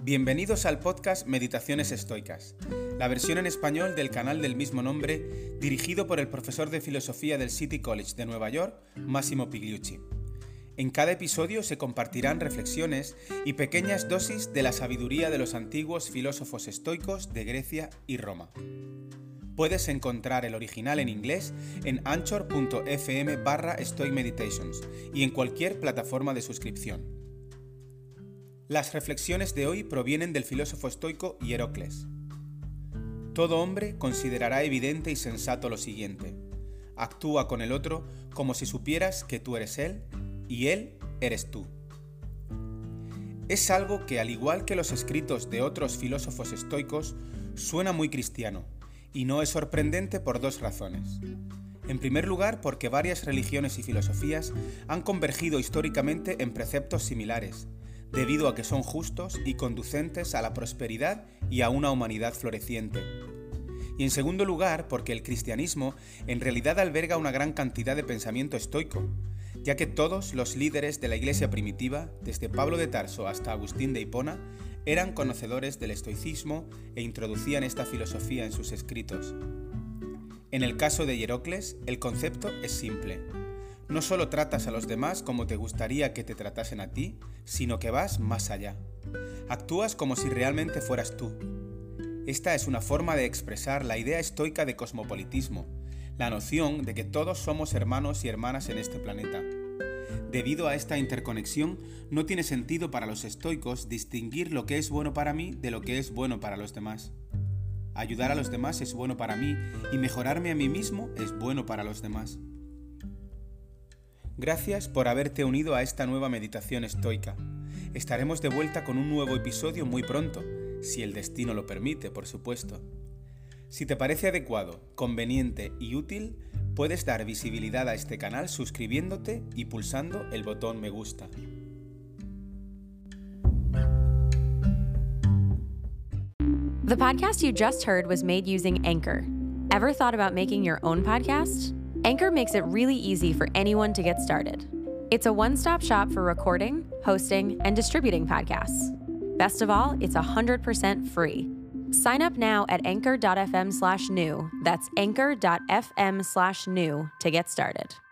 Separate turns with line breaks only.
Bienvenidos al podcast Meditaciones Estoicas, la versión en español del canal del mismo nombre, dirigido por el profesor de filosofía del City College de Nueva York, Massimo Pigliucci. En cada episodio se compartirán reflexiones y pequeñas dosis de la sabiduría de los antiguos filósofos estoicos de Grecia y Roma. Puedes encontrar el original en inglés en anchor.fm/stoicmeditations y en cualquier plataforma de suscripción. Las reflexiones de hoy provienen del filósofo estoico Hierocles. Todo hombre considerará evidente y sensato lo siguiente: actúa con el otro como si supieras que tú eres él y él eres tú. Es algo que, al igual que los escritos de otros filósofos estoicos, suena muy cristiano, y no es sorprendente por dos razones. En primer lugar, porque varias religiones y filosofías han convergido históricamente en preceptos similares, debido a que son justos y conducentes a la prosperidad y a una humanidad floreciente. Y en segundo lugar, porque el cristianismo en realidad alberga una gran cantidad de pensamiento estoico, ya que todos los líderes de la iglesia primitiva, desde Pablo de Tarso hasta Agustín de Hipona, eran conocedores del estoicismo e introducían esta filosofía en sus escritos. En el caso de Hierocles, el concepto es simple. No solo tratas a los demás como te gustaría que te tratasen a ti, sino que vas más allá. Actúas como si realmente fueras tú. Esta es una forma de expresar la idea estoica de cosmopolitismo, la noción de que todos somos hermanos y hermanas en este planeta. Debido a esta interconexión, no tiene sentido para los estoicos distinguir lo que es bueno para mí de lo que es bueno para los demás. Ayudar a los demás es bueno para mí y mejorarme a mí mismo es bueno para los demás. Gracias por haberte unido a esta nueva meditación estoica. Estaremos de vuelta con un nuevo episodio muy pronto, si el destino lo permite, por supuesto. Si te parece adecuado, conveniente y útil, puedes dar visibilidad a este canal suscribiéndote y pulsando el botón me gusta.
The podcast you just heard was made using Anchor. Ever thought about making your own podcast? Anchor makes it really easy for anyone to get started. It's a one-stop shop for recording, hosting, and distributing podcasts. Best of all, it's 100% free. Sign up now at anchor.fm/new. That's anchor.fm/new to get started.